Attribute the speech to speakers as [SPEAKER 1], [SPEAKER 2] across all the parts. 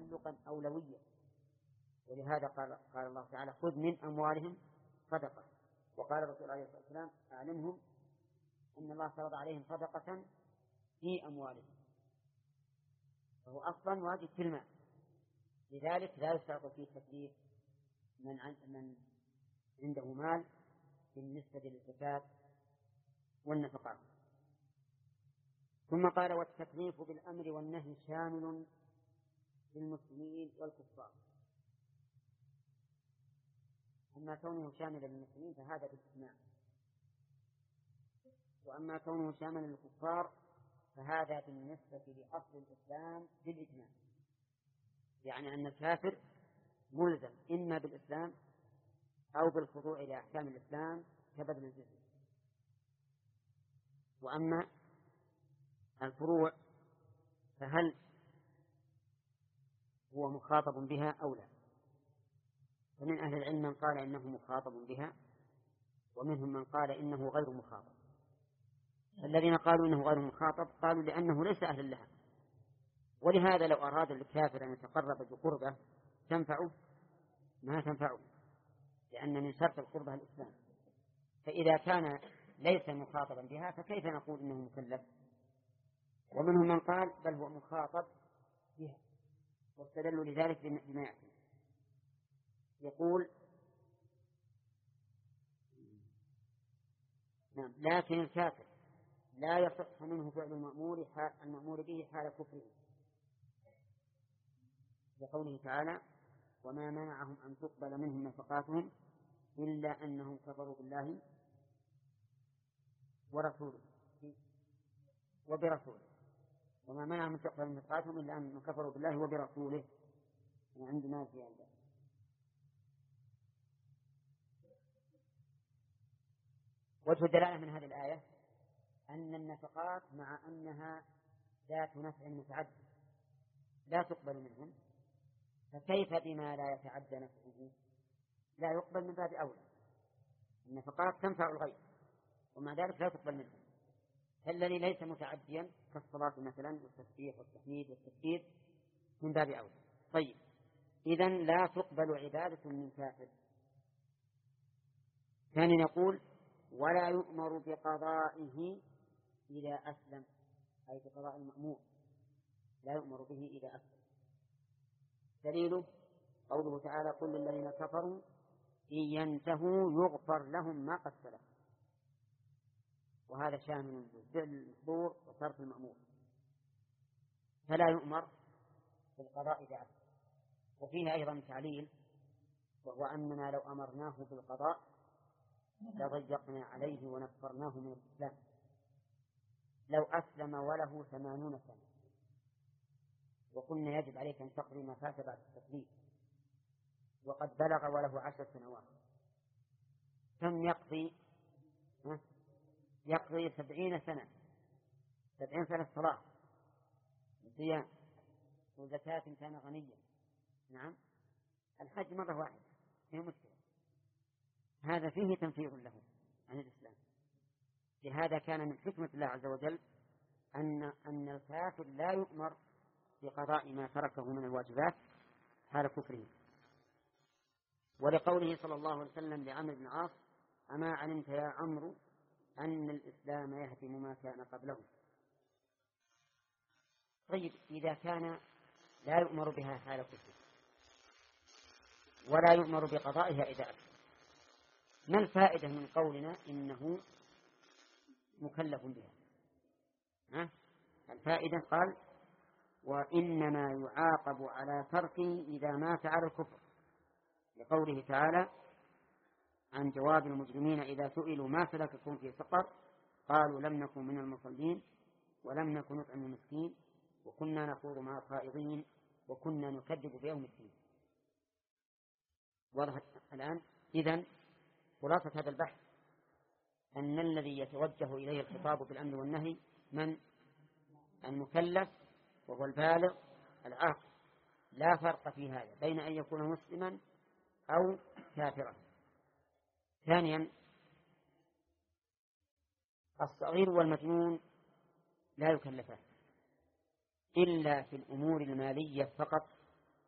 [SPEAKER 1] تعلقا أولويا، ولهذا قال الله تعالى خذ من أموالهم صدقة، وقال الرسول عليه الصلاة والسلام أعلمهم أن الله فرض عليهم صدقة في أموالهم، فهو أصلا واجب في المال، لذلك لا يشترط فيه تكليف من عنده مال بالنسبة للزكاة والنفقات. ثم قال والتكليف بالأمر والنهي شامل للمسلمين والكفار. أما كونه شاملا للمسلمين فهذا بالإجماع، وأما كونه شاملا للكفار فهذا بالنسبة لأصل الإسلام بالإجماع، يعني أن الكافر ملزم إما بالإسلام أو بالخضوع إلى أحكام الإسلام كبذل الجزية. وأما الفروع فهل هو مخاطب بها أو لا؟ فمن أهل العلم من قال إنه مخاطب بها، ومنهم من قال إنه غير مخاطب. الذين قالوا إنه غير مخاطب قالوا لأنه ليس أهلا لها، ولهذا لو أراد الكافر أن يتقرب بقربة تنفعه؟ ما تنفعه، لأن من شرط القربة الإسلام. فإذا كان ليس مخاطبا بها فكيف نقول إنه مكلف؟ ومنهم من قال بل هو مخاطب بها، واستدلوا لذلك بما يأتي. يقول نعم لكن الكافر لا يصح منه فعل المأمور به حال كفره، لقوله تعالى وما منعهم أن تقبل منهم نفقاتهم إلا أنهم كفروا بالله ورسوله وبرسوله، وما منعهم أن تقبل منهم نفقاتهم إلا أنهم كفروا بالله وبرسوله. عندنا زيادة. وجه الدلالة من هذه الآية أن النفقات مع أنها ذات نفع متعدد لا تقبل منهم، فكيف بما لا يتعدى نفعه؟ لا يقبل من باب أولى. النفقات تنفع الغير ومع ذلك لا تقبل منهم، فالذي ليس متعديا كالصلاة مثلا والتسبيح والتحميد والتكبير من باب أولى. طيب إذن لا تقبل عبادة من كافر. ثاني نقول ولا يؤمر بقضائه إذا أسلم، أي بقضاء المأمور لا يؤمر به إذا أسلم. دليله قوله تعالى قل للذين كفروا إن ينتهوا يغفر لهم ما قد سلف، وهذا شامل لفعل المحظور وترك المأمور، فلا يؤمر بالقضاء إذا أسلم. وفيه أيضا تعليل، وهو أننا لو أمرناه بالقضاء لضيقنا عليه ونفرناه من الإسلام. لو أسلم وله 80 سنة وقلنا يجب عليك أن تقضي ما فات بعد التكليف، وقد بلغ وله 10 سنوات، كم يقضي؟ يقضي 70 سنة، 70 سنة صلاة وصيام وزكاة كان غنيا. نعم الحج مرة واحدة فيه مشكلة، هذا فيه تنفير له عن الإسلام. لهذا كان من حكمة الله عز وجل أن الكافر لا يؤمر بقضاء ما تركه من الواجبات حال كفره. ولقوله صلى الله عليه وسلم لعمرو بن العاص أما علمت يا عمرو أن الإسلام يهدم ما كان قبله. طيب إذا كان لا يؤمر بها حال كفره ولا يؤمر بقضائها إذا أسلم، ما الفائدة من قولنا إنه مكلف بها؟ الفائدة قال وإنما يعاقب على تركه إذا مات على الكفر، لقوله تعالى عن جواب المجرمين إذا سئلوا ما سلككم في سقر قالوا لم نكن من المصلين ولم نكن نطعم المسكين وكنا نخوض مع الخائضين وكنا نكذب بيوم الدين. واضح الآن؟ إذن خلاصة هذا البحث أن الذي يتوجه إليه الخطاب بالأمر والنهي من المكلف، وهو البالغ العاقل، لا فرق في هذا بين أن يكون مسلما أو كافرا. ثانيا الصغير والمجنون لا يكلفان إلا في الأمور المالية فقط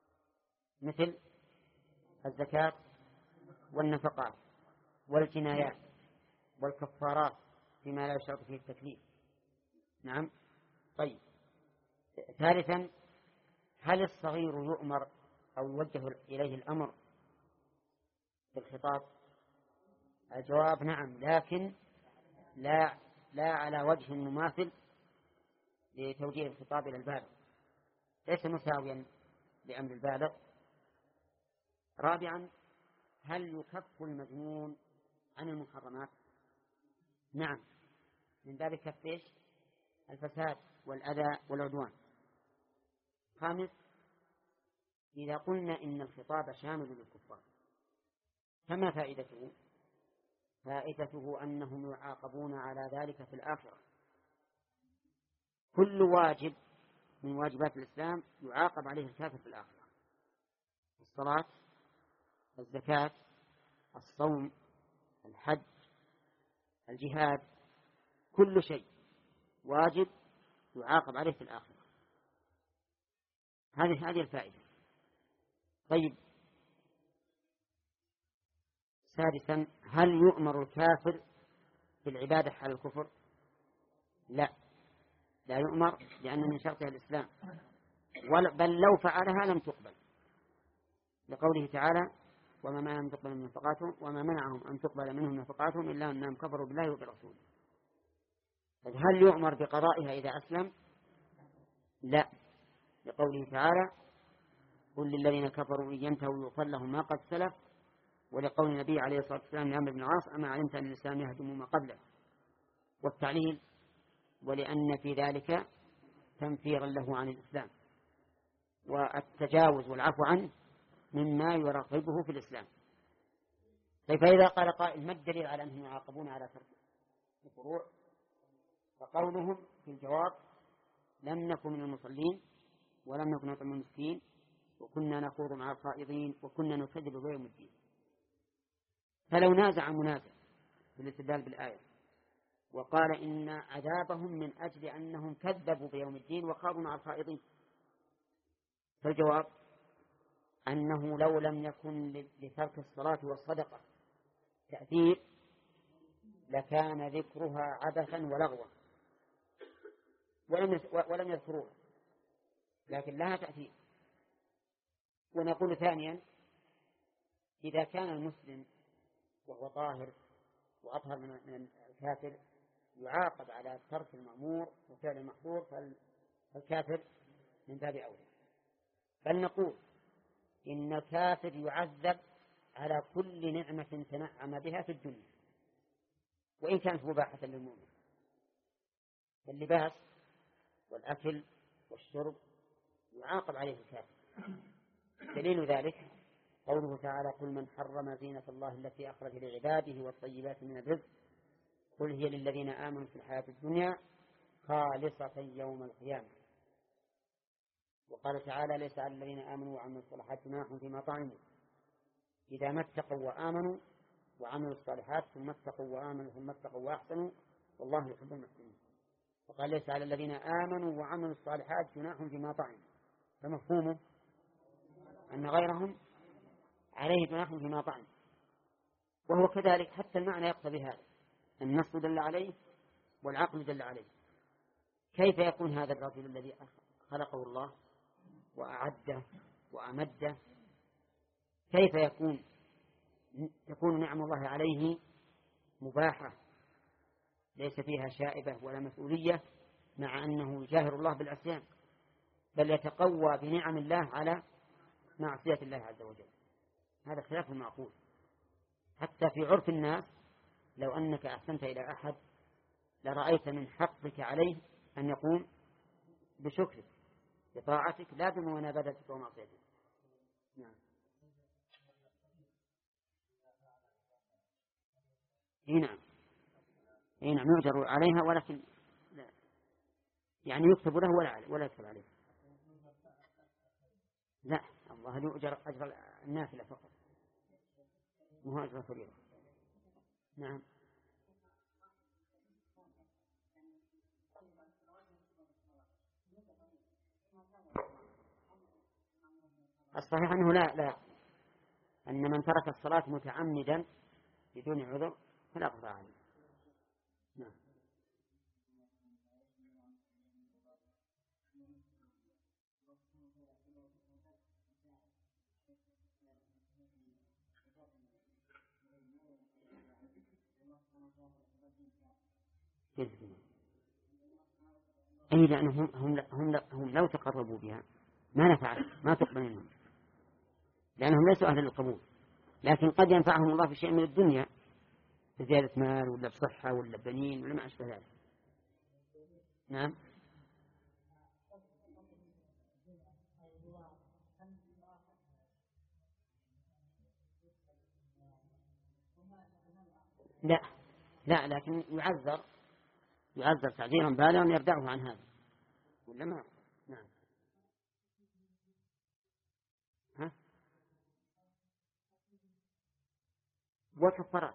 [SPEAKER 1] مثل الزكاة والنفقات والجنايات والكفارات فيما لا يشترط فيه التكليف. نعم. طيب، ثالثا، هل الصغير يؤمر أو يوجه إليه الأمر بالخطاب؟ الجواب نعم، لكن لا على وجه مماثل لتوجيه الخطاب إلى البالغ، ليس مساويا لأمر البالغ. رابعا، هل يكف المجنون عن المحرمات؟ نعم، من باب كف إيش؟ الفساد والأذى والعدوان. خامس، إذا قلنا إن الخطاب شامل للكفار فما فائدته؟ فائدته أنهم يعاقبون على ذلك في الآخرة. كل واجب من واجبات الإسلام يعاقب عليه الكافر في الآخرة: الصلاة، الزكاة، الصوم، الحج، الجهاد، كل شيء واجب يعاقب عليه في الآخرة. هذه الفائدة. طيب، سادسا، هل يؤمر الكافر بالعبادة على الكفر؟ لا يؤمر، لأن من شرطها الإسلام، بل لو فعلها لم تقبل، لقوله تعالى: وما منعهم أن تقبل منهم نفقاتهم إلا أنهم كفروا بالله وبرسوله. هل يؤمر بقضائها إذا أسلم؟ لا، لقوله تعالى: قل للذين كفروا إن ينتهوا يغفر لهم ما قد سلف، ولقول النبي عليه الصلاة والسلام لعمرو بن العاص: أما علمت أن الإسلام يهدم ما قبله. والتعليل: ولأن في ذلك تنفيرا له عن الإسلام، والتجاوز والعفو عنه مما يرغبه في الإسلام. طيب، فإذا قال قائل: ما الدليل على أنهم يعاقبون على ترك الفروع؟ فقولهم في الجواب: لم نكن من المصلين، ولم نكن نطعم المسكين، وكنا نخوض مع الخائضين، وكنا نكذب بيوم الدين. فلو نازع منازع في الاستدلال بالآية وقال إن عذابهم من أجل أنهم كذبوا بيوم الدين وخاضوا مع الخائضين، فالجواب أنه لو لم يكن لترك الصلاة والصدقة تأثير لكان ذكرها عبثا ولغوا، ولم يذكروها، لكن لها تأثير. ونقول ثانيا: إذا كان المسلم وهو طاهر وأطهر من الكافر يعاقب على ترك المأمور وفعل المحظور، فالكافر من باب أولى. بل نقول إن الكافر يعذب على كل نعمة تنعم بها في الدنيا وإن كانت مباحة للمؤمن، اللباس والأكل والشرب يعاقب عليه الكافر. دليل ذلك قوله تعالى: قل من حرم زينة الله التي أخرج لعباده والطيبات من الرزق قل هي للذين آمنوا في الحياة الدنيا خالصة يوم القيامة. وقال تعالى: ليس على الذين آمنوا وعملوا الصالحات جناح فيما طعموا إذا ما اتقوا وآمنوا وعملوا الصالحات ثم اتقوا وآمنوا ثم اتقوا وأحسنوا والله يحب المحسنين. وقال: ليس على الذين آمنوا وعملوا الصالحات جناح فيما طعموا، فمفهومه أن غيرهم عليه جناح فيما طعموا، وهو كذلك حتى المعنى يقتضي هذا، النص دل عليه والعقل دل عليه. كيف يكون هذا الرجل الذي خلقه الله وأعده وأمده، كيف تكون نعم الله عليه مباحة ليس فيها شائبة ولا مسؤولية، مع أنه يجاهر الله بالعصيان، بل يتقوى بنعم الله على معصية الله عز وجل؟ هذا خلاف معقول. حتى في عرف الناس لو أنك أحسنت إلى أحد لرأيت من حقك عليه أن يقوم بشكرك بطاعتك لا بمنابذتك ومعصيتك. نعم. نعم يؤجر عليها، ولكن لا يعني يكتب له ولا يكتب عليه. لا، الله يؤجر أجر النافلة فقط، مو أجر فريضة. نعم. الصحيح أنه لا أن من ترك الصلاة متعمدا بدون عذر فلا قضاء عليه. نعم. أي لأنهم هم لو تقربوا بها ما نفعت ما تقبل منهم لأنهم ليسوا أهل للقبول، لكن قد ينفعهم الله في شيء من الدنيا بزيادة مال ولا بصحة ولا بنين ولا ما أشبه ذلك. نعم. لا لكن يعذر تعذيرا بالغا يردعه عن هذا ولا ما. نعم. ها وكفرات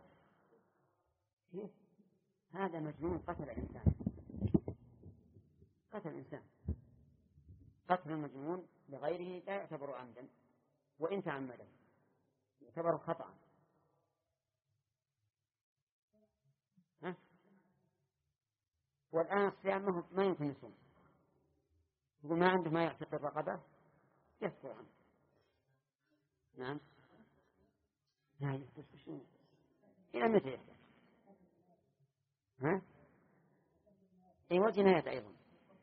[SPEAKER 1] هذا مجنون قتل إنسان. قتل المجنون لغيره لا يعتبر عمدا وإن تعمدا يعتبر خطأ. والآن الصيام ما يمكن يصوم، يقول ما عنده ما يعتق الرقبة يفطر عنه. نعم. لا يستشفى إلى متى يحتاج؟ وجناية أيضا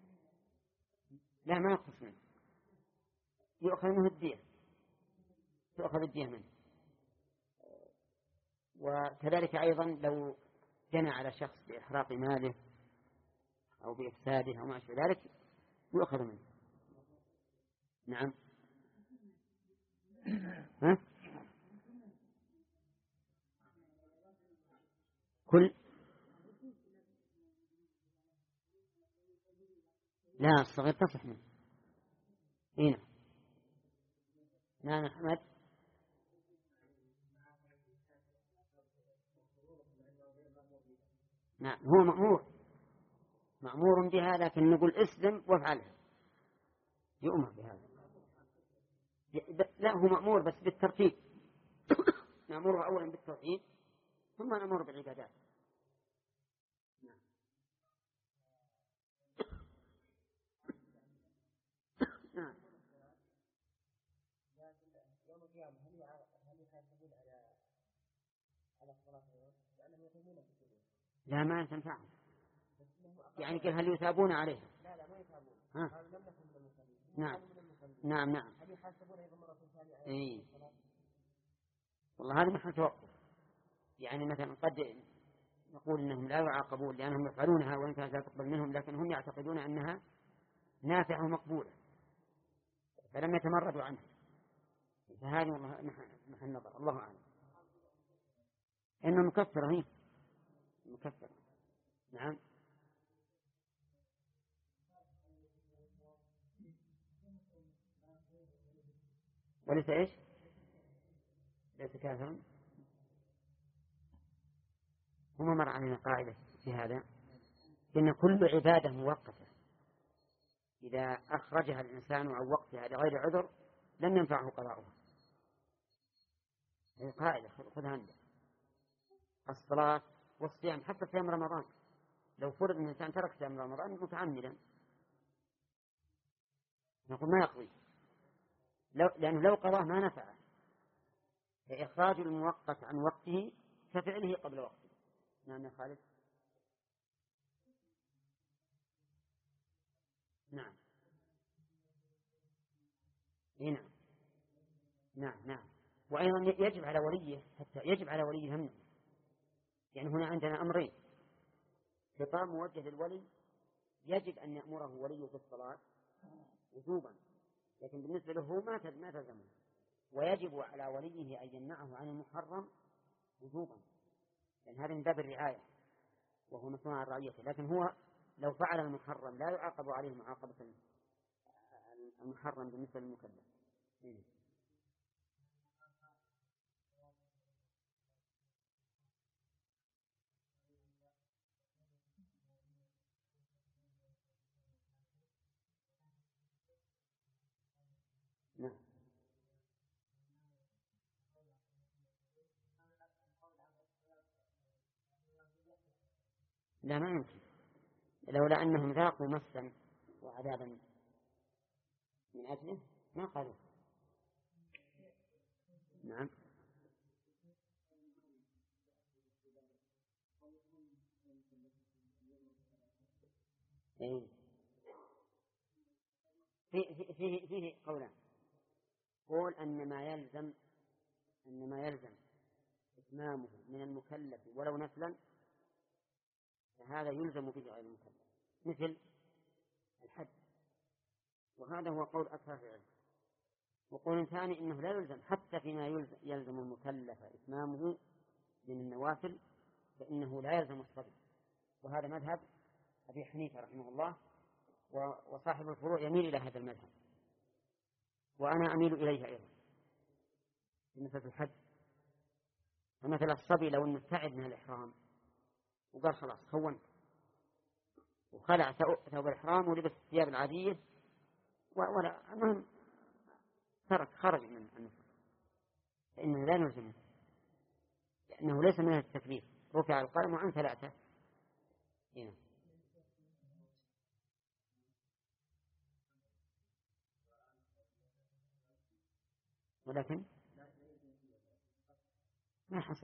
[SPEAKER 1] لا ما يخص منه، يؤخذ منه الدية، تؤخذ الدية منه. وكذلك أيضا لو جنى على شخص بإحراق ماله أو بإفساده أو ما أشبه ذلك يؤخذ منه. نعم. كل لا الصغير تصح منه. هنا نعم أحمد. نعم هو مأمور بها، لكن نقول اسلم وافعلها يؤمر بهذا. لا هو مأمور بس بالترتيب نأمره أولا بالتوحيد ثم نأمر بالعبادات. نعم. لا ما تنفعهم يعني كيف هل يثابون عليها؟ لا ما يثابون. نعم. هل يحاسبون أيضا مرة ثانية؟ والله هذا محل توقف. يعني مثلا قد نقول إنهم لا يعاقبون لأنهم يفعلونها وإن كانت لا تقبل منهم، لكن هم يعتقدون أنها نافعة ومقبولة فلم يتمردوا عنها، فهذه والله محل نظر الله أعلم. إنه مكفر هي مكفر. نعم. وليس إيش؟ ليس كافرا. هما مر علينا قاعدة في هذا إن كل عبادة مؤقتة إذا أخرجها الإنسان عن وقتها لغير عذر لم ينفعه قضاؤها. هذه قاعدة خذها عندك. الصلاة والصيام حتى صيام رمضان لو فرض أن الإنسان ترك صيام رمضان متعمدا نقول ما يقضي لأنه لو قضاه ما نفعه. فإخراج المؤقت عن وقته كفعله قبل وقته. نعم يا خالد. نعم. نعم. وأيضا يجب على وليه حتى يجب على وليه هم. يعني هنا عندنا أمرين: خطاب موجه للولي يجب أن يأمره وليه بالصلاة وجوبا، لكن بالنسبة له ما تلزمه. ويجب على وليه أن يمنعه عن المحرم وجوبا، لأن هذا من باب الرعاية وهو مسؤول عن رعيته. لكن هو لو فعل المحرم لا يعاقب عليه معاقبة المحرم بالنسبة للمكلف. نعم. لا ما يمكن، لولا أنهم ذاقوا مسا وعذابا من أجله ما قالوا. نعم. فيه قولان. قول أن ما يلزم إتمامه من المكلف ولو نفلا فهذا يلزم به غير المكلف مثل الحد، وهذا هو قول أكثر العلم. وقول ثاني إنه لا يلزم حتى فيما يلزم المكلف إتمامه من النوافل فإنه لا يلزم الصبي، وهذا مذهب أبي حنيفة رحمه الله، وصاحب الفروع يميل إلى هذا المذهب، وأنا أميل إليه أيضا في مسألة الحد. فمثل الصبي لو أنه تعب من الإحرام وقال خلاص خونت وخلع ثوب الإحرام ولبس الثياب العادية ولا المهم خرج من النفس، فإنه لا نلزمه لأنه ليس من التكليف، رفع القلم عن 3 هنا. ولكن ما حصل.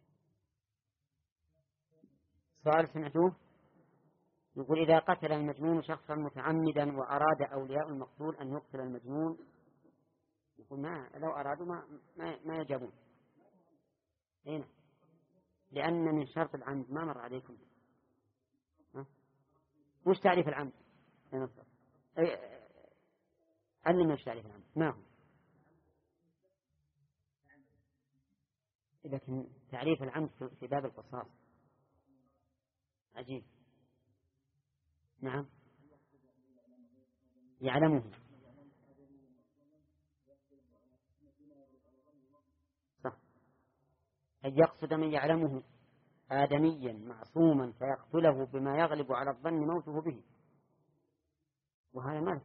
[SPEAKER 1] سؤال سمعتوه يقول إذا قتل المجنون شخصا متعمدا وأراد أولياء المقتول أن يقتل المجنون، يقول لو أرادوا ما يجابون. هنا لأن من شرط العمد ما مر عليكم. وش تعريف العمد؟ علم وش تعريف العمد ما هو؟ لكن تعريف العمد في باب القصاص عجيب. نعم يعلمه. صح، أن يقصد من يعلمه آدميا معصوما فيقتله بما يغلب على الظن موته به، وهذا ما له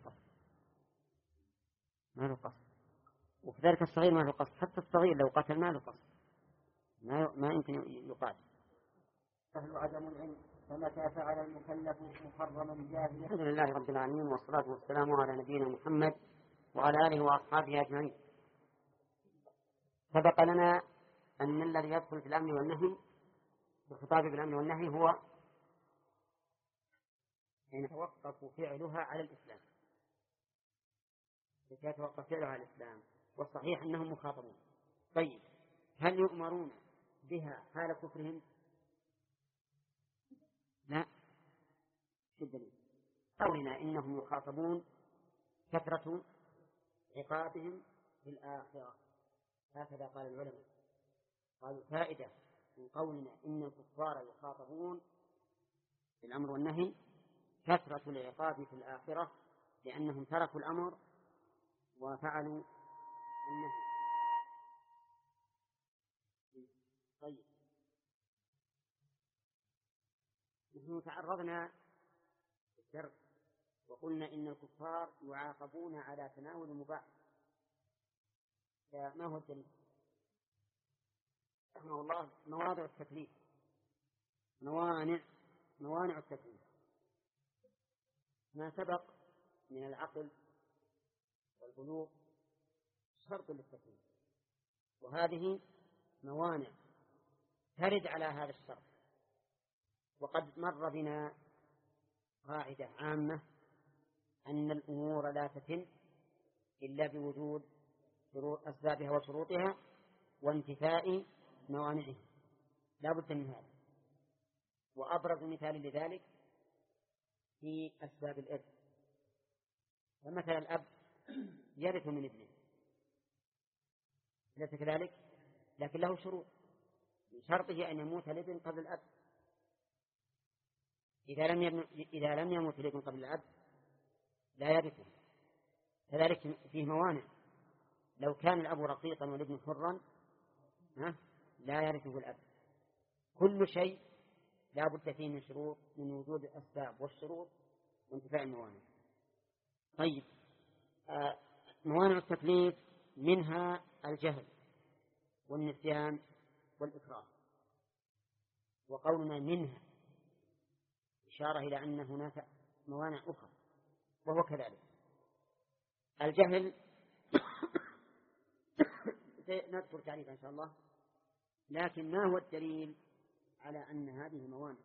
[SPEAKER 1] قصد. وكذلك الصغير ما له قصد، حتى الصغير لو قتل ما له قصد ما يمكن يقاتل. سهل عدم العلم فمتى فعل المكلف محرما جاهلا. الحمد لله رب العالمين والصلاة والسلام على نبينا محمد وعلى آله وأصحابه أجمعين. سبق لنا أن الذي يدخل في الأمر والنهي في الخطاب بالأمر والنهي هو أن يتوقف فعلها على الإسلام، يتوقف فعلها على الإسلام، والصحيح أنهم مخاطبون. طيب هل يؤمرون بها حال كفرهم؟ لا. شو الدليل؟ قولنا إنهم يخاطبون كثرة عقابهم في الآخرة، هكذا قال العلماء. قالوا فائدة من قولنا إن الكفار يخاطبون في الأمر والنهي كثرة العقاب في الآخرة، لأنهم تركوا الأمر وفعلوا النهي. طيب نحن تعرضنا في الدرس وقلنا إن الكفار يعاقبون على تناول المباح، فما هو الدليل؟ رحمه الله مواضع التكليف، موانع التكليف ما سبق من العقل والبلوغ شرط للتكليف، وهذه موانع ترد على هذا الشرط. وقد مر بنا قاعدة عامة أن الأمور لا تتم إلا بوجود أسبابها وشروطها وانتفاء موانعها، لا بد من هذا. وأبرز مثال لذلك في أسباب الإرث، فمثلا الأب يرث من ابنه ليس كذلك، لكن له شروط، من شرطه أن يموت الابن قبل الأب. إذا لم يموت الابن قبل الأب لا يرثه. كذلك فيه موانع، لو كان الأب رقيقا والابن حرا لا يرثه الأب. كل شيء لا بد فيه من شروط، من وجود الأسباب والشروط وانتفاء الموانع. طيب موانع التكليف منها الجهل والنسيان والإكراه. وقولنا منها إشارة إلى أن هناك موانع أخرى، وهو كذلك. الجهل نذكر تعريفه إن شاء الله، لكن ما هو الدليل على أن هذه موانع؟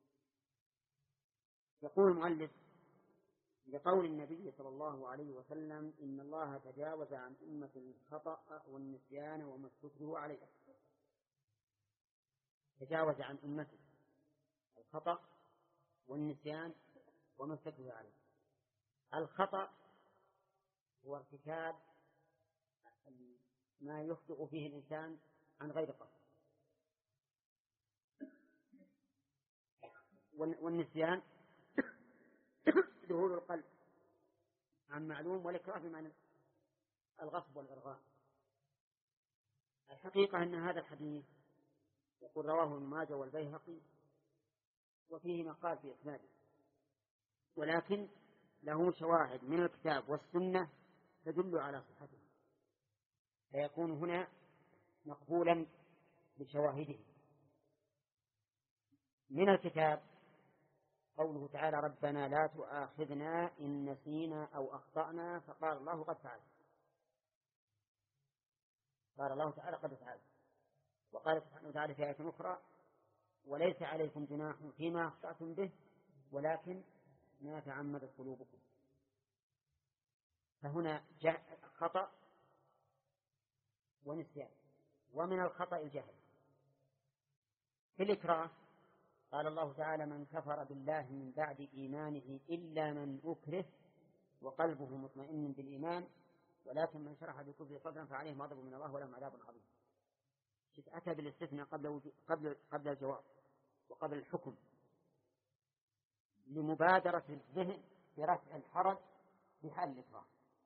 [SPEAKER 1] يقول المؤلف: لقول النبي صلى الله عليه وسلم: إن الله تجاوز عن أمة الخطأ والنسيان وما استكرهوا عليه. تجاوز عن أمته الخطأ والنسيان وما استكرهوا عليه. الخطأ هو ارتكاب ما يخطئ فيه الإنسان عن غير قصد، والنسيان ذهول القلب عن معلوم، والإكراه بمعنى الغصب والإرغام. الحقيقة أن هذا الحديث يقول رواه ابن ماجه والبيهقي، وفيه مقال في إسناده، ولكن له شواهد من الكتاب والسنة تدل على صحته، فيكون هنا مقبولا بشواهده. من الكتاب قوله تعالى: ربنا لا تؤاخذنا إن نسينا أو أخطأنا، فقال الله قد فعل. قال الله تعالى قد فعل. وقال سبحانه وتعالى في آية أخرى: وليس عليكم جناح فيما أخطأتم به ولكن ما تعمدت قلوبكم. فهنا خطأ ونسيان، ومن الخطأ الجهل. في الإكراه قال الله تعالى: من كفر بالله من بعد إيمانه إلا من أكره وقلبه مطمئن بالإيمان ولكن من شرح بالكفر صدرا فعليهم غضب من الله ولهم عذاب عظيم. أتى بالاستثناء قبل الجواب وقبل الحكم لمبادرة الذهن برفع الحرج في حال الإكراه.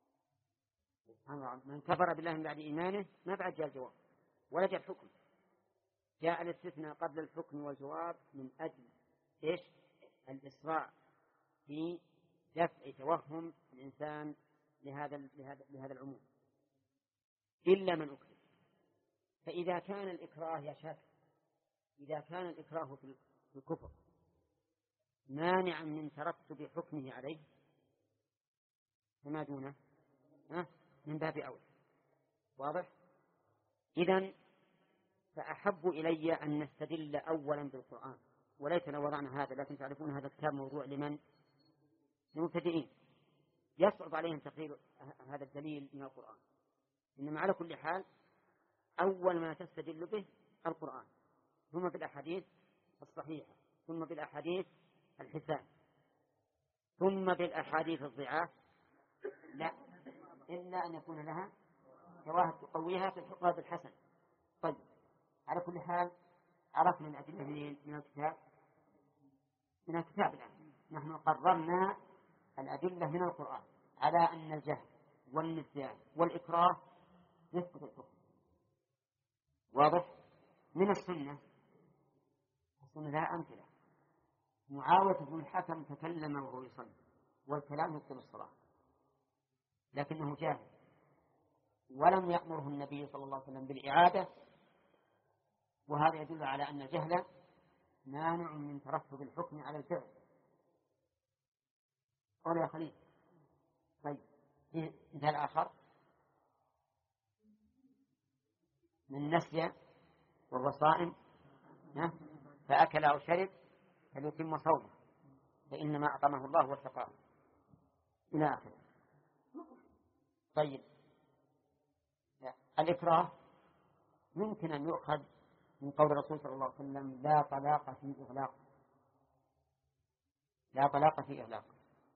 [SPEAKER 1] من كفر بالله من بعد إيمانه ما بعد جاء الجواب ولا جاء الحكم، جاء الاستثناء قبل الحكم والجواب من أجل إيش؟ الإسراع في دفع توهم الإنسان لهذا العموم إلا من أكره. فإذا كان الإكراه يا شاكر، إذا كان الإكراه في الكفر مانعا من ترتب حكمه عليه فما دونه من باب أولى. واضح؟ إذن فأحب إلي أن نستدل أولا بالقرآن، وليس لو وضعنا هذا، لكن تعرفون هذا الكتاب موضوع لمن؟ للمبتدئين، يصعب عليهم تقرير هذا الدليل من القرآن. إنما على كل حال أول ما تستدل به القرآن، ثم بالأحاديث الصحيحة، ثم بالأحاديث الحسان، ثم بالأحاديث الضعاف، لا إلا أن يكون لها شواهد تقويها في الحكم بالحسن. طيب، على كل حال عرفنا الأدلة من الكتاب. الآن نحن قررنا الأدلة من القرآن على أن الجهل والنسيان والإكراه يسقط الحكم. واضح؟ من السنة لها أمثلة. معاوية بن الحكم تكلم وهو يصلي، والكلام يبطل الصلاة، لكنه جاهل، ولم يأمره النبي صلى الله عليه وسلم بالإعادة، وهذا يدل على أن الجهل مانع من ترتب الحكم على الفعل. قول يا خليل. طيب، مثال آخر: من نسي وهو صائم فأكل أو شرب فليتم صومه فإنما أطعمه الله وسقاه، إلى آخره. طيب، الإكراه يمكن أن يؤخذ من قول الرسول صلى الله عليه وسلم: لا طلاق في إغلاق. لا طلاق في إغلاق.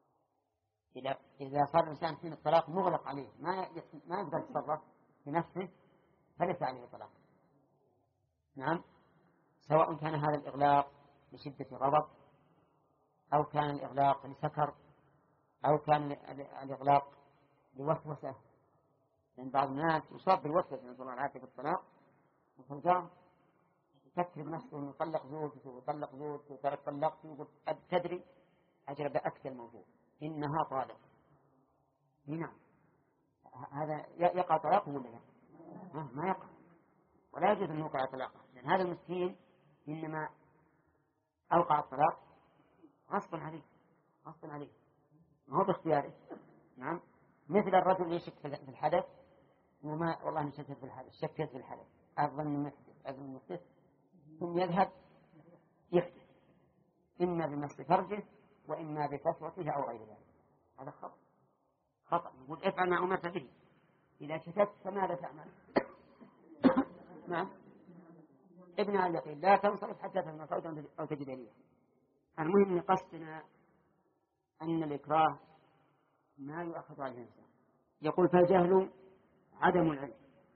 [SPEAKER 1] إذا صار الإنسان حين الطلاق مغلق عليه ما يقدر يتصرف في نفسه فليس عليه طلاق. نعم، سواء كان هذا الإغلاق لشدة غضب، أو كان الإغلاق لسكر، أو كان الإغلاق لوسوسة. لأن بعض الناس يصاب بالوسوسة نسأل الله العافية في الطلاق، وتلقاه يفكر نفسه إنه يطلق زوجته ويطلق زوجته وترك طلقته، يقول تدري أجل بأكت الموضوع إنها طالق. نعم، هذا يقع طلاقه ولا لا؟ ما يقع، ولا يجوز أن يوقع طلاقه، لأن هذا المسكين إنما أوقع الطلاق غصبا عليه، غصبا عليه، ما هو باختياره. نعم، مثل الرجل يشك في الحدث وما والله أنا شكيت في الحدث، شكيت في الحدث، أظن محدث، ثم يذهب يحدث إما بمس فرجه وإما بكسوته أو غير ذلك. هذا خطأ، خطأ. يقول افعل ما أمرت به، إذا شككت فماذا تعمل؟ نعم، ابن على اليقين، لا تنصرف حتى تسمع صوتا أو تجد ريحا. المهم من قصدنا أن الإكراه ما يؤخذ عليه الإنسان. يقول فالجهل عدم العلم.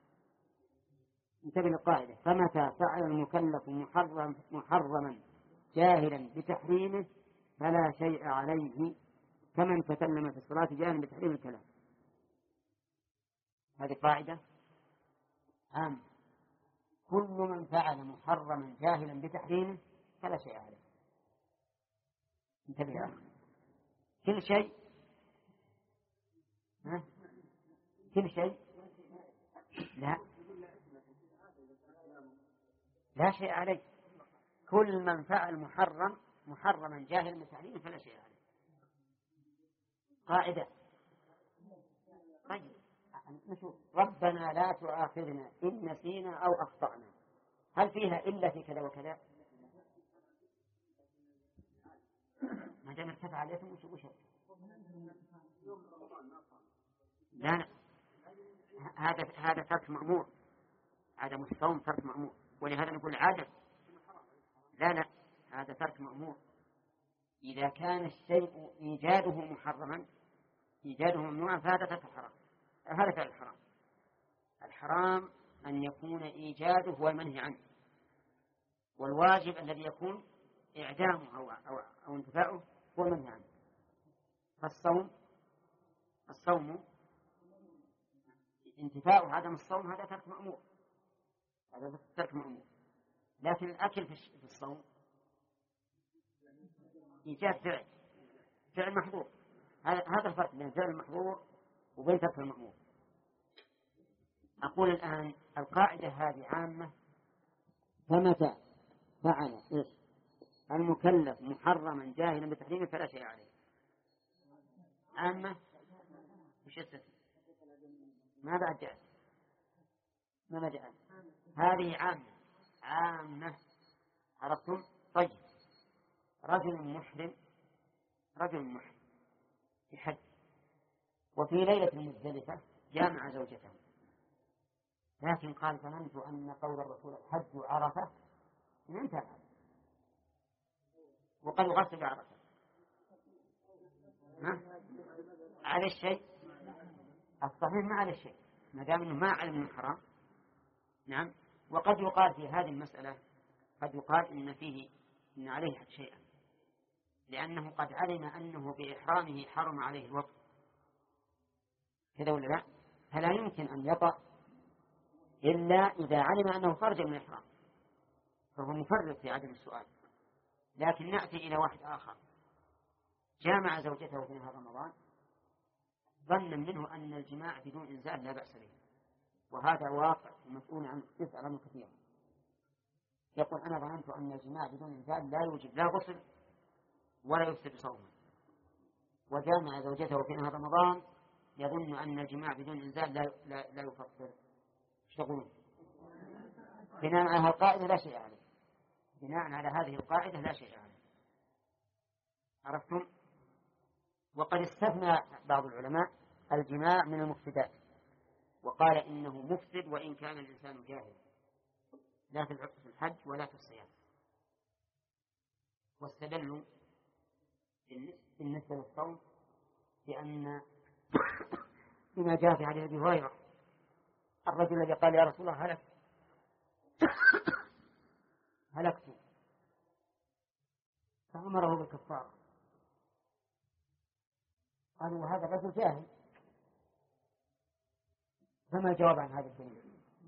[SPEAKER 1] انتبه للقاعدة، فمتى فعل المكلف محرما جاهلا بتحريمه فلا شيء عليه كمن تكلم في الصلاة جاهلا بتحريم الكلام. هذه قاعدة عامة، كل من فعل محرما جاهلا بتحريمه فلا شيء عليه. انتبه يا أخي، كل شيء، كل شيء، لا شيء عليه. كل من فعل محرما جاهلا بتحريمه فلا شيء عليه. قاعدة. طيب نشوف، ربنا لا تؤاخذنا إن نسينا أو أخطأنا، هل فيها إلا في كذا وكذا؟ ما دام ارتفع عليكم وش لا، هذا ترك مأمور، عدم الصوم ترك مأمور، ولهذا نقول عدم. لا، هذا ترك مأمور. إذا كان الشيء إيجاده محرما، إيجاده ممنوعا، فهذا ترك حرام، هذا فعل الحرام. الحرام أن يكون إيجاده هو المنهي عنه، والواجب الذي يكون إعدامه أو انتفاعه هو المنهي عنه. فالصوم انتفاء عدم الصوم هذا ترك مأمور، هذا ترك مأمور. لكن الأكل في الصوم إيجاد فعل محظور. هذا الفرق بين فعل المحظور وبين ترك المأمور. أقول الآن القاعدة هذه عامة، فمتى فعل المكلف محرما جاهلا بتحريمه فلا شيء عليه. عامة وش السبب؟ ما بعد جاء، ما جاء، هذه عامة، عرفتم؟ طيب، رجل محرم في حج، وفي ليلة مزدلفة جامع زوجته، لكن قال ظننت أن قول الرسول حج عرفة انتهى وقد غسل عرفة، على الشيء الصحيح، ما على الشيء ما دام أنه ما علم من الحرام. نعم، وقد يقال في هذه المسألة، قد يقال إن عليه شيئا، لأنه قد علم أنه بإحرامه حرم عليه الوقت، كذا ولا لا؟ فلا يمكن أن يطأ إلا إذا علم أنه خرج من الإحرام، فهو مفرط في عدم السؤال. لكن نأتي إلى واحد آخر جامع زوجته في نهار رمضان ظنا منه أن الجماع بدون إنزال لا بأس به، وهذا واقع مسؤول عن تسأل كثيرا. يقول أنا ظننت أن الجماع بدون إنزال لا يوجب لا غسل ولا يفسد صوما، وجامع زوجته في نهار رمضان يظن أن الجماع بدون إنزال لا يفطر. ايش تقولون؟ بناء على القاعدة لا شيء عليه، بناء على هذه القاعدة لا شيء عليه. عرفتم؟ وقد استثنى بعض العلماء الجماع من المفسدات، وقال إنه مفسد وإن كان الإنسان جاهل، لا في الحج ولا في الصيام. واستدلوا بالنسبة للصوم بأن بما جاء في حديث أبي هريرة الرجل الذي قال يا رسول الله هلكت فأمره بالكفارة، قالوا وهذا الرجل جاهل، فما الجواب عن هذا الدليل؟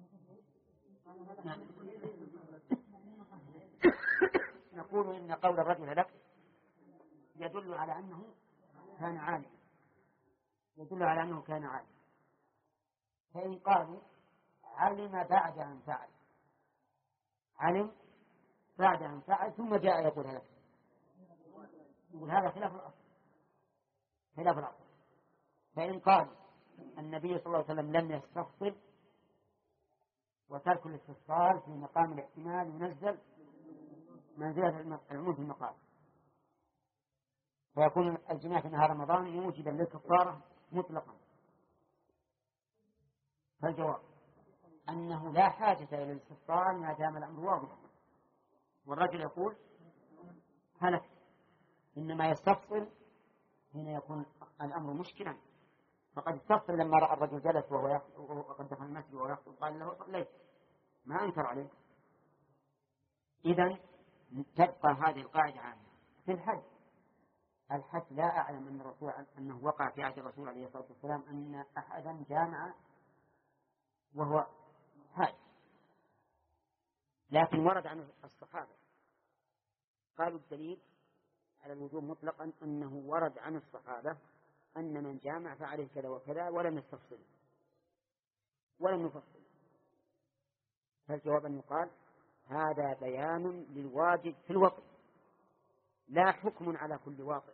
[SPEAKER 1] نقول إن قول الرجل هلكت يدل على أنه كان عالما، يدل على أنه كان عالما. فإن قالوا علم بعد أن فعل، علم بعد أن فعل ثم جاء يقول هلكت، يقول هذا خلاف الأصل، خلاف الأصل. فإن قال النبي صلى الله عليه وسلم لم يستفصل وترك الاستفصال في مقام الاحتمال ينزل منزلة العموم في المقام، ويكون الجماع في نهار رمضان موجبا للكفارة مطلقا. فالجواب أنه لا حاجة إلى الاستفصال ما دام الأمر واضحا. والرجل يقول هلك، إنما يستفصل حين يكون الأمر مشكلا. فقد استفصل لما رأى الرجل جلس وقد دخل المسجد وهو يخطب قال له صليت، ما أنكر عليه. إذن تبقى هذه القاعدة عامة في الحج. الحج لا أعلم أن الرسول أنه وقع في عهد الرسول عليه الصلاة والسلام أن أحدا جامع وهو حاج، لكن ورد عن الصحابة قالوا الدليل على الوجوب مطلقا أنه ورد عن الصحابة أن من جامع فعليه كذا وكذا ولم يستفصل ولم يفصل. فالجواب أن يقال هذا بيان للواجب في الوقت، لا حكم على كل واقع.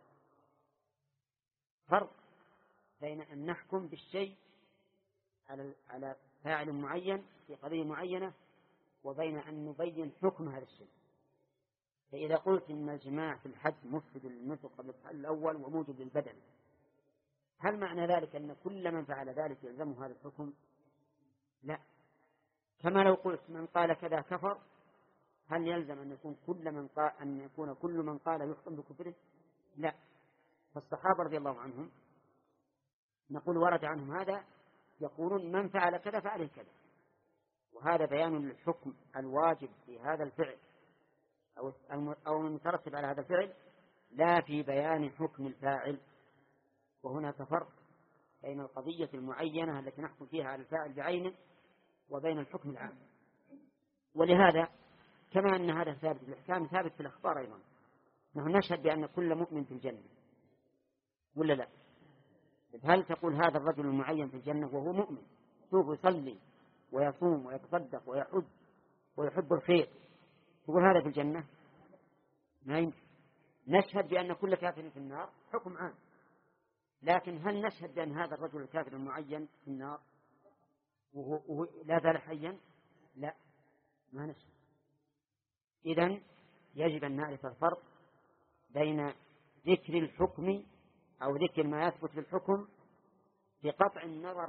[SPEAKER 1] فرق بين أن نحكم بالشيء على فاعل معين في قضية معينة وبين أن نبين حكم هذا الشيء. فإذا قلت إن الجماع في الحج مفسد للنسك قبل التحلل الأول وموجب للبدن، هل معنى ذلك أن كل من فعل ذلك يلزمه هذا الحكم؟ لا. كما لو قلت من قال كذا كفر، هل يلزم أن يكون كل من قال يحكم بكفره؟ لا. فالصحابة رضي الله عنهم نقول ورد عنهم هذا، يقولون من فعل كذا فعله كذا، وهذا بيان للحكم الواجب في هذا الفعل أو المترتب على هذا الفعل، لا في بيان حكم الفاعل. وهناك فرق بين القضية المعينة التي نحكم فيها على الفاعل بعينه وبين الحكم العام. ولهذا كما أن هذا ثابت في الإحكام ثابت في الأخبار أيضا. نحن نشهد بأن كل مؤمن في الجنة ولا لا؟ هل تقول هذا الرجل المعين في الجنة وهو مؤمن سوف يصلي ويصوم ويتصدق ويحج ويحب الخير، تقول هذا في الجنة؟ ما يمكن. نشهد بأن كل كافر في النار حكم عام، لكن هل نشهد بأن هذا الرجل الكافر المعين في النار وهو لا زال حيا؟ لا، ما نشهد. إذن يجب أن نعرف الفرق بين ذكر الحكم أو ذكر ما يثبت في الحكم بقطع النظر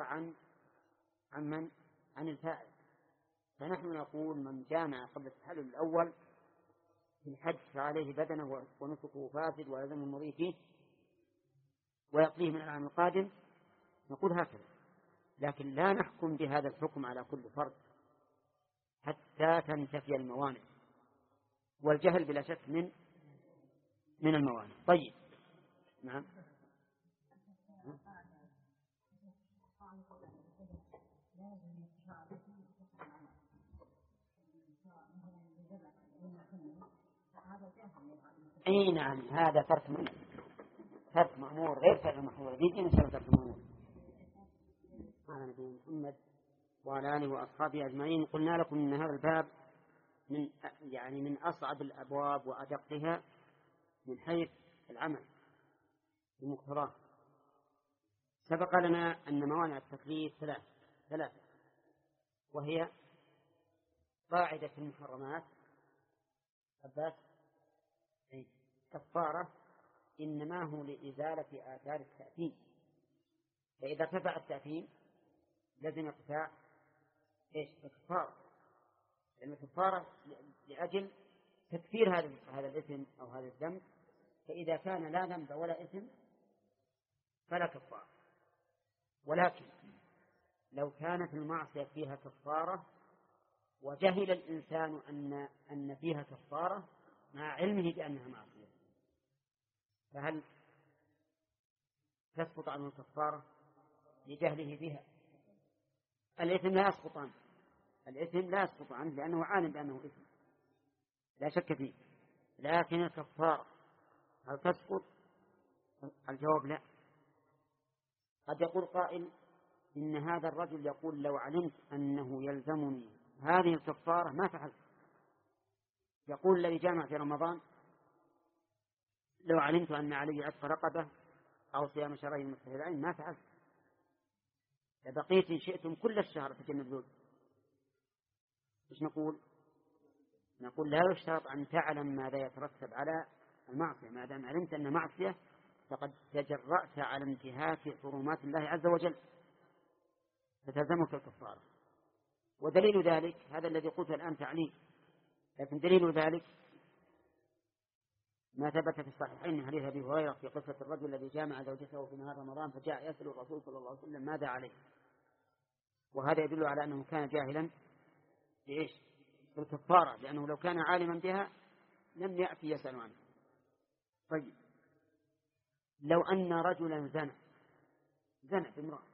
[SPEAKER 1] عن الفاعل. فنحن نقول من جامع قبل التحلل الأول في الحج فعليه بدنه ونسكه فاسد ويلزم المضي فيه ويقضيه من العام القادم، نقول هكذا. لكن لا نحكم بهذا الحكم على كل فرد حتى تنتفي الموانع، والجهل بلا شك من الموانع. طيب، نعم. اي نعم، هذا ترك مأمور غير فعل محمود. يجي مثل ترك مأمور. على نبينا محمد وعلى آله وأصحابه أجمعين. قلنا لكم أن هذا الباب من أصعب الأبواب وأدقها من حيث العمل بمقتضاه. سبق لنا أن موانع التكليف ثلاثة، وهي قاعدة المحرمات كفارة إنما هو لإزالة آثار التأثيم، فإذا ارتفع التأثيم لازم ارتفاع الكفارة، لأن الكفارة لأجل تكفير هذا الإثم أو هذا الذنب. فإذا كان لا ذنب ولا إثم فلا كفارة. ولكن لو كانت المعصية فيها كفارة وجهل الإنسان أن فيها كفارة مع علمه بأنها معصية، فهل تسقط عنه الكفارة لجهله بها؟ الإثم لا يسقط عنه لأنه عالم بأنه إثم لا شك فيه. لكن الكفارة هل تسقط؟ الجواب لا. قد يقول قائل إن هذا الرجل يقول لو علمت أنه يلزمني هذه الكفارة ما فعلت. يقول الذي جامع في رمضان لو علمت أن علي عتق رقبة أو صيام شهرين متتابعين ما فعلت، لبقيت إن شئتم كل الشهر تجنب ذل. إيش نقول؟ نقول لا يشترط أن تعلم ماذا يترتب على المعصية، ما دام علمت أن معصية فقد تجرأت على انتهاك حرمات الله عز وجل فتلزمك الكفارة. ودليل ذلك هذا الذي قلت الآن تعليل، لكن دليل ذلك ما ثبت في الصحيحين من حديث أبي هريرة في قصة الرجل الذي جامع زوجته في نهار رمضان فجاء يسأل الرسول صلى الله عليه وسلم ماذا عليه، وهذا يدل على أنه كان جاهلا بإيش؟ بالكفارة، لأنه لو كان عالما بها لم يأتي يسأل عنه. طيب لو أن رجلا زنى بامرأة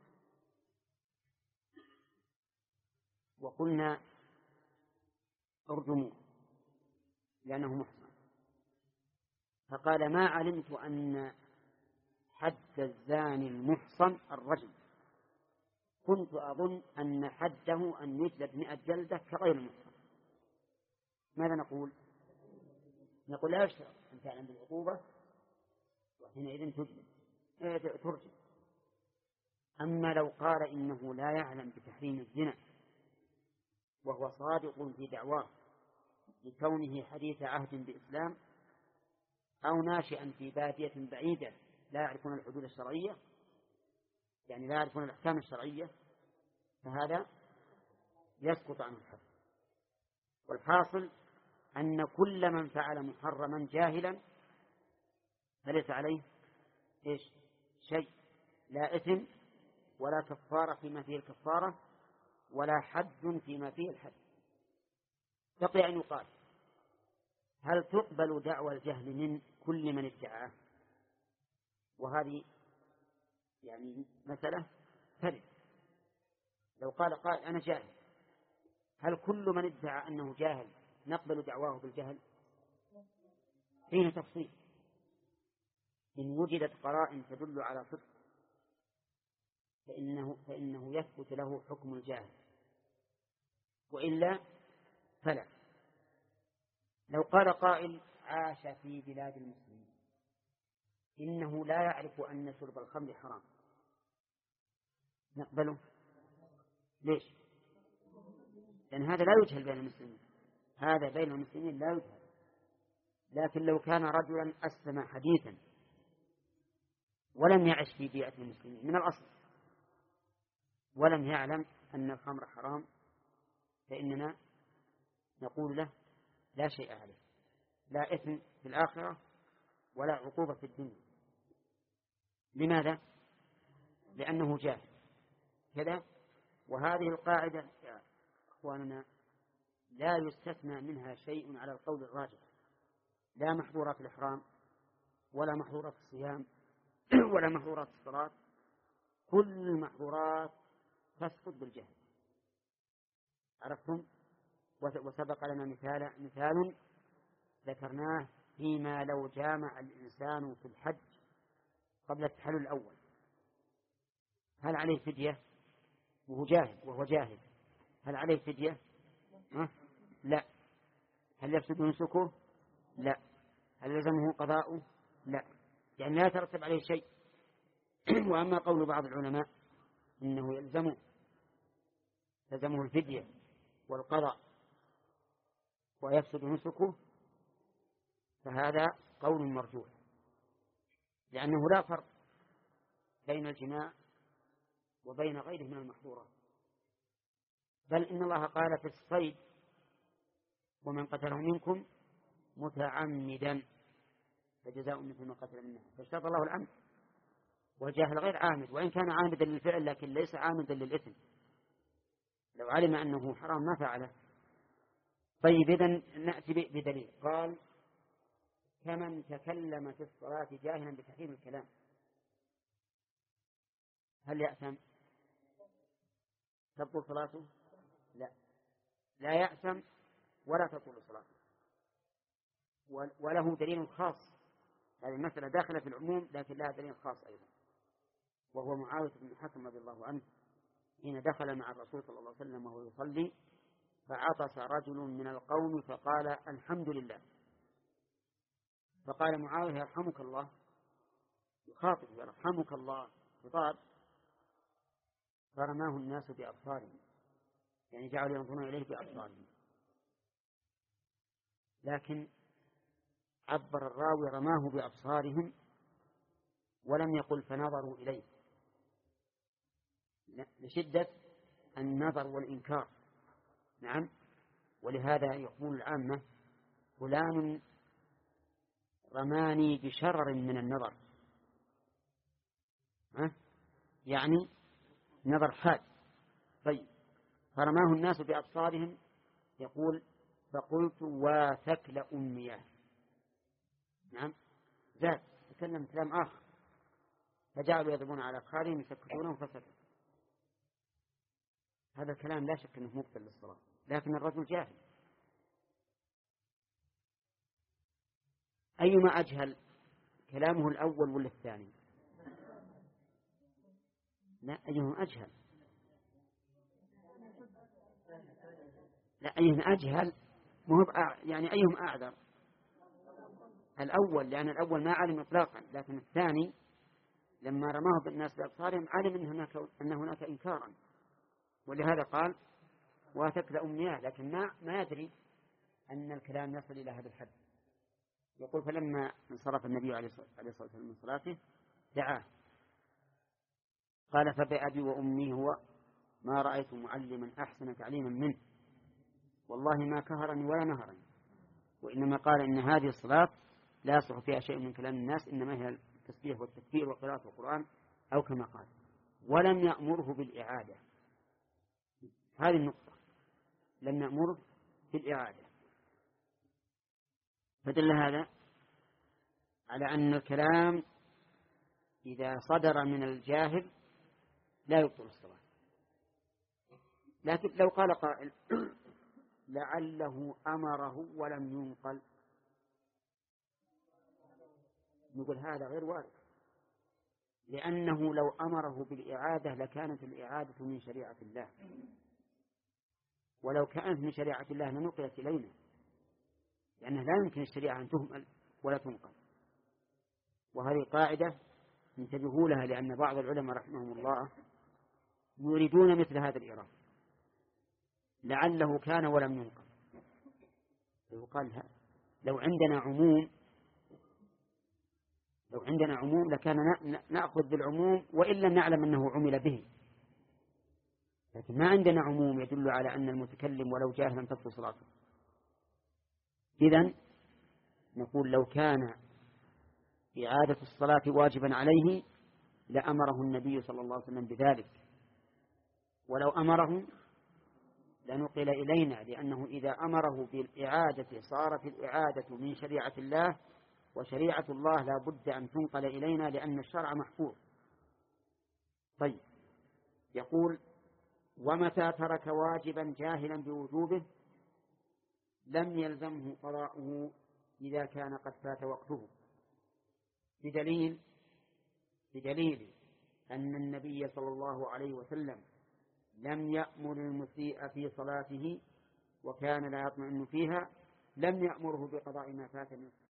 [SPEAKER 1] وقلنا ارجموه لأنه محصن، فقال ما علمت أن حد الزاني المحصن الرجم، كنت أظن أن حده أن يجلد 100 جلدة كغير المحصن، ماذا نقول؟ نقول لا يشترط أن تعلم بالعقوبة وحينئذ ترجم. أما لو قال إنه لا يعلم بتحريم الزنا وهو صادق في دعواه لكونه حديث عهد بإسلام أو ناشئا في بادية بعيدة لا يعرفون الحدود الشرعية، يعني لا يعرفون الأحكام الشرعية، فهذا يسقط عنه الحد. والحاصل أن كل من فعل محرما جاهلا فليس عليه إيش؟ شيء، لا إثم ولا كفارة فيما فيه الكفارة ولا حد فيما فيه الحد. بقي أن يقال هل تقبل دعوى الجهل من كل من ادعاه؟ وهذه يعني مسألة ثالثة. لو قال قائل أنا جاهل، هل كل من ادعى أنه جاهل نقبل دعواه بالجهل؟ فيه تفصيل، إن وجدت قرائن تدل على صدق فإنه يثبت له حكم الجاهل، وإلا فلا. لو قال قائل عاش في بلاد المسلمين إنه لا يعرف أن شرب الخمر حرام، نقبله. ليش؟ لأن هذا لا يجهل بين المسلمين، هذا بين المسلمين لا يجهل. لكن لو كان رجلا أسلم حديثا ولم يعش في بيئة المسلمين من الأصل ولم يعلم أن الخمر حرام، فإننا نقول له لا شيء عليه، لا إثم في الآخرة ولا عقوبة في الدنيا. لماذا؟ لأنه جاهل كذا. وهذه القاعدة يا أخواننا لا يستثنى منها شيء على القول الراجح، لا محظورات الإحرام ولا محظورات الصيام ولا محظورات الصلاة، كل المحظورات تسقط بالجهل. عرفتم؟ وسبق لنا مثال ذكرناه فيما لو جامع الإنسان في الحج قبل التحلل الأول هل عليه فدية؟ وهو جاهل هل عليه فدية؟ لا. هل يفسد نسكه؟ لا. هل يلزمه قضاؤه؟ لا، يعني لا يترتب عليه شيء. وأما قول بعض العلماء إنه يلزمه الفدية والقضاء ويفسد نسكه، فهذا قول مرجوح، لأنه لا فرق بين الجماع وبين غيره من المحظورات. بل إن الله قال في الصيد ومن قتله منكم متعمدا فجزاء مثل ما قتل منه، فاشترط الله العمد، والجاهل غير عامد وإن كان عامدا للفعل لكن ليس عامدا للإثم، لو علم أنه حرام ما فعله. طيب إذن نأتي بدليل. قال كمن تكلم في الصلاة جاهلا بتحريم الكلام هل يأثم؟ تبطل صلاته؟ لا، لا يأثم ولا تبطل صلاته. وله دليل خاص، هذه المسألة داخلة في العموم لكن لها دليل خاص أيضا، وهو معاوية بن الحكم رضي الله عنه حين دخل مع الرسول صلى الله عليه وسلم وهو يصلي فعطس رجل من القوم فقال الحمد لله، فقال معاوية يرحمك الله، يخاطب يرحمك الله خطاب، فرماه الناس بأبصارهم، يعني جعلوا ينظرون إليه بأبصارهم. لكن عبر الراوي رماه بأبصارهم ولم يقل فنظروا إليه، لشدة النظر والإنكار. نعم. ولهذا يقول العامة فلان رماني بشرر من النظر، يعني نظر حاد. طيب، فرماه الناس بأبصارهم، يقول فقلت واثكل أمياه. نعم، زاد تكلم كلام آخر، فجعلوا يضربون على أبصارهم يسكتونهم فسكت. هذا الكلام لا شك أنه مبطل للصلاة، لكن الرجل جاهل. أيما أجهل، كلامه الأول ولا الثاني؟ لا، أيهما أجهل؟ لا، أيهما أجهل يعني أيهم أعذر؟ الأول، لأن الأول ما علم إطلاقا، لكن الثاني لما رماه بالناس بأبصارهم علم أن هناك إنكارا، ولهذا قال واتكل أمنياه، لكن ما يدري أن الكلام يصل إلى هذا الحد. يقول فلما انصرف النبي عليه الصلاة والسلام من صلاته دعاه قال فبأبي وأمي هو ما رأيت معلما أحسن تعليما منه، والله ما كهرني ولا نهرني، وإنما قال إن هذه الصلاة لا يصح فيها شيء من كلام الناس، إنما هي التسبيح والتكبير وقراءة القرآن أو كما قال، ولم يأمره بالإعادة. هذه النقطة، لم يأمره بالإعادة، فدل هذا على أن الكلام إذا صدر من الجاهل لا يبطل الصلاة. لكن لو قال قائل لعله أمره ولم ينقل، نقول هذا غير وارد، لأنه لو أمره بالإعادة لكانت الإعادة من شريعة الله، ولو كانت من شريعة الله لنقلت إلينا، لأنه لا يمكن الشريعة أن تهمل ولا تنقل. وهذه قاعدة انتبهوا لها، لأن بعض العلماء رحمهم الله يريدون مثل هذا الإيراد، لعله كان ولم ينقل. يقال لو عندنا عموم لكان نأخذ بالعموم وإن لم نعلم أنه عمل به، لكن ما عندنا عموم يدل على أن المتكلم ولو جاهلا تبطل صلاته. إذن نقول لو كان إعادة الصلاة واجبا عليه لأمره النبي صلى الله عليه وسلم بذلك، ولو أمره لنقل إلينا، لأنه إذا أمره بالإعادة صارت الإعادة من شريعة الله، وشريعة الله لا بد أن تنقل إلينا لأن الشرع محفوظ. طيب، يقول ومتى ترك واجبا جاهلا بوجوبه لم يلزمه قضاؤه إذا كان قد فات وقته، بدليل أن النبي صلى الله عليه وسلم لم يأمر المسيء في صلاته وكان لا يطمئن فيها، لم يأمره بقضاء ما فات